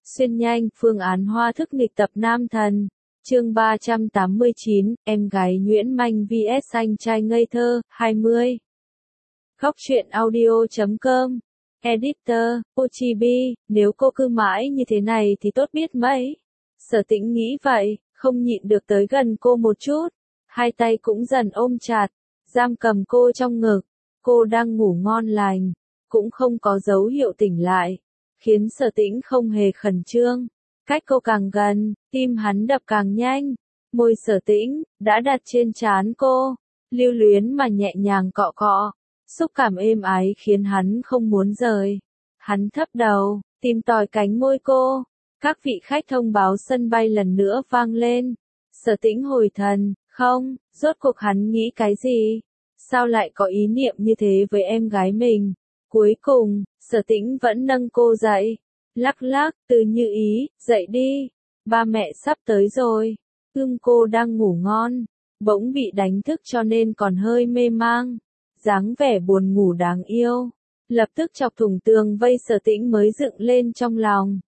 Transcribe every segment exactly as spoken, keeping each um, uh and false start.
Xuyên nhanh, phương án hoa thức nghịch tập nam thần. Chương ba trăm tám mươi chín, em gái nhuyễn manh vs anh trai ngây thơ, hai mươi. Góc truyện audio chấm com. Editor, Ochibi, nếu cô cứ mãi như thế này thì tốt biết mấy. Sở Tĩnh nghĩ vậy, không nhịn được tới gần cô một chút. Hai tay cũng dần ôm chặt, giam cầm cô trong ngực. Cô đang ngủ ngon lành, cũng không có dấu hiệu tỉnh lại, khiến Sở Tĩnh không hề khẩn trương. Cách cô càng gần, tim hắn đập càng nhanh. Môi Sở Tĩnh đã đặt trên trán cô, lưu luyến mà nhẹ nhàng cọ cọ. Xúc cảm êm ái khiến hắn không muốn rời. Hắn thấp đầu, tìm tòi cánh môi cô. Các vị khách thông báo sân bay lần nữa vang lên. Sở Tĩnh hồi thần, không, rốt cuộc hắn nghĩ cái gì? Sao lại có ý niệm như thế với em gái mình? Cuối cùng, Sở Tĩnh vẫn nâng cô dậy. Lắc lắc, Từ Như Ý, dậy đi. Ba mẹ sắp tới rồi. Ưm cô đang ngủ ngon, bỗng bị đánh thức cho nên còn hơi mê mang. Dáng vẻ buồn ngủ đáng yêu. Lập tức chọc thủng tường vây Sở Tĩnh mới dựng lên trong lòng.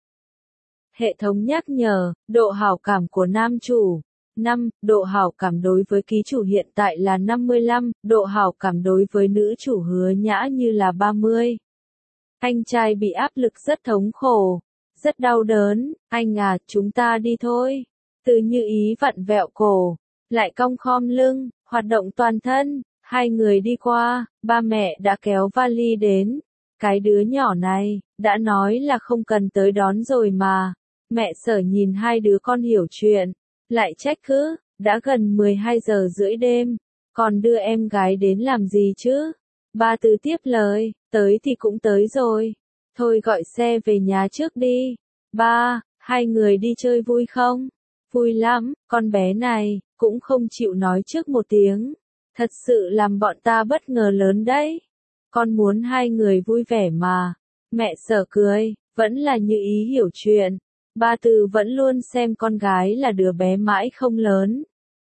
Hệ thống nhắc nhở, độ hảo cảm của nam chủ. năm. Độ hảo cảm đối với ký chủ hiện tại là năm mươi lăm, độ hảo cảm đối với nữ chủ Hứa Nhã như là ba mươi. Anh trai bị áp lực rất thống khổ, rất đau đớn, anh à, chúng ta đi thôi. Từ Như Ý vặn vẹo cổ, lại cong khom lưng, hoạt động toàn thân, hai người đi qua, ba mẹ đã kéo vali đến. Cái đứa nhỏ này, đã nói là không cần tới đón rồi mà. Mẹ Sở nhìn hai đứa con hiểu chuyện, lại trách cứ, đã gần mười hai giờ rưỡi đêm, còn đưa em gái đến làm gì chứ? Ba Từ tiếp lời, tới thì cũng tới rồi. Thôi gọi xe về nhà trước đi. Ba, hai người đi chơi vui không? Vui lắm, con bé này, cũng không chịu nói trước một tiếng. Thật sự làm bọn ta bất ngờ lớn đấy. Con muốn hai người vui vẻ mà. Mẹ Sở cười, vẫn là Như Ý hiểu chuyện. Ba Từ vẫn luôn xem con gái là đứa bé mãi không lớn.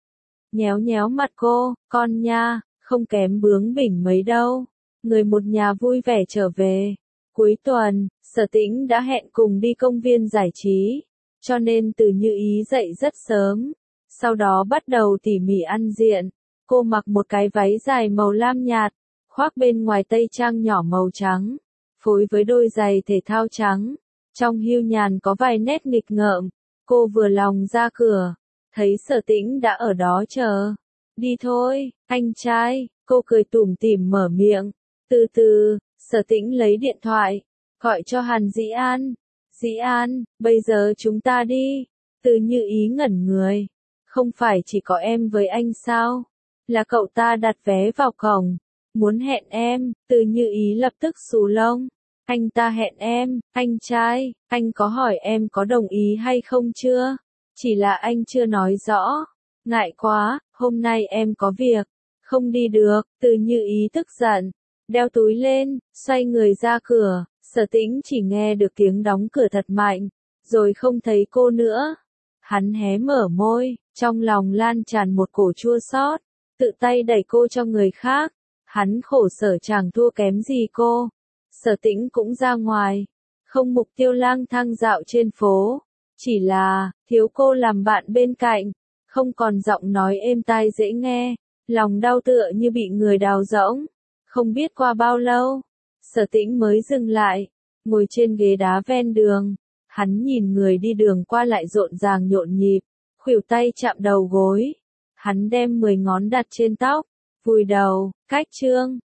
Nhéo nhéo mặt cô, con nha, không kém bướng bỉnh mấy đâu. Người một nhà vui vẻ trở về. Cuối tuần, Sở Tĩnh đã hẹn cùng đi công viên giải trí, cho nên Từ Như Ý dậy rất sớm. Sau đó bắt đầu tỉ mỉ ăn diện. Cô mặc một cái váy dài màu lam nhạt, khoác bên ngoài tây trang nhỏ màu trắng, phối với đôi giày thể thao trắng. Trong hưu nhàn có vài nét nghịch ngợm. Cô vừa lòng ra cửa, thấy Sở Tĩnh đã ở đó chờ. Đi thôi, anh trai, cô cười tủm tỉm mở miệng. Từ từ, Sở Tĩnh lấy điện thoại, gọi cho Hàn Dĩ An. Dĩ An, bây giờ chúng ta đi. Từ Như Ý ngẩn người. Không phải chỉ có em với anh sao? Là cậu ta đặt vé vào cổng. Muốn hẹn em, Từ Như Ý lập tức xù lông. Anh ta hẹn em, anh trai, anh có hỏi em có đồng ý hay không chưa? Chỉ là anh chưa nói rõ. Ngại quá, hôm nay em có việc. Không đi được, Từ Như Ý tức giận. Đeo túi lên, xoay người ra cửa. Sở Tĩnh chỉ nghe được tiếng đóng cửa thật mạnh, rồi không thấy cô nữa. Hắn hé mở môi, trong lòng lan tràn một cổ chua xót, tự tay đẩy cô cho người khác. Hắn khổ sở chẳng thua kém gì cô. Sở Tĩnh cũng ra ngoài, không mục tiêu lang thang dạo trên phố, chỉ là, thiếu cô làm bạn bên cạnh, không còn giọng nói êm tai dễ nghe, lòng đau tựa như bị người đào rỗng. Không biết qua bao lâu, Sở Tĩnh mới dừng lại, ngồi trên ghế đá ven đường. Hắn nhìn người đi đường qua lại rộn ràng nhộn nhịp, khuỷu tay chạm đầu gối. Hắn đem mười ngón đặt trên tóc, vùi đầu, cách chương.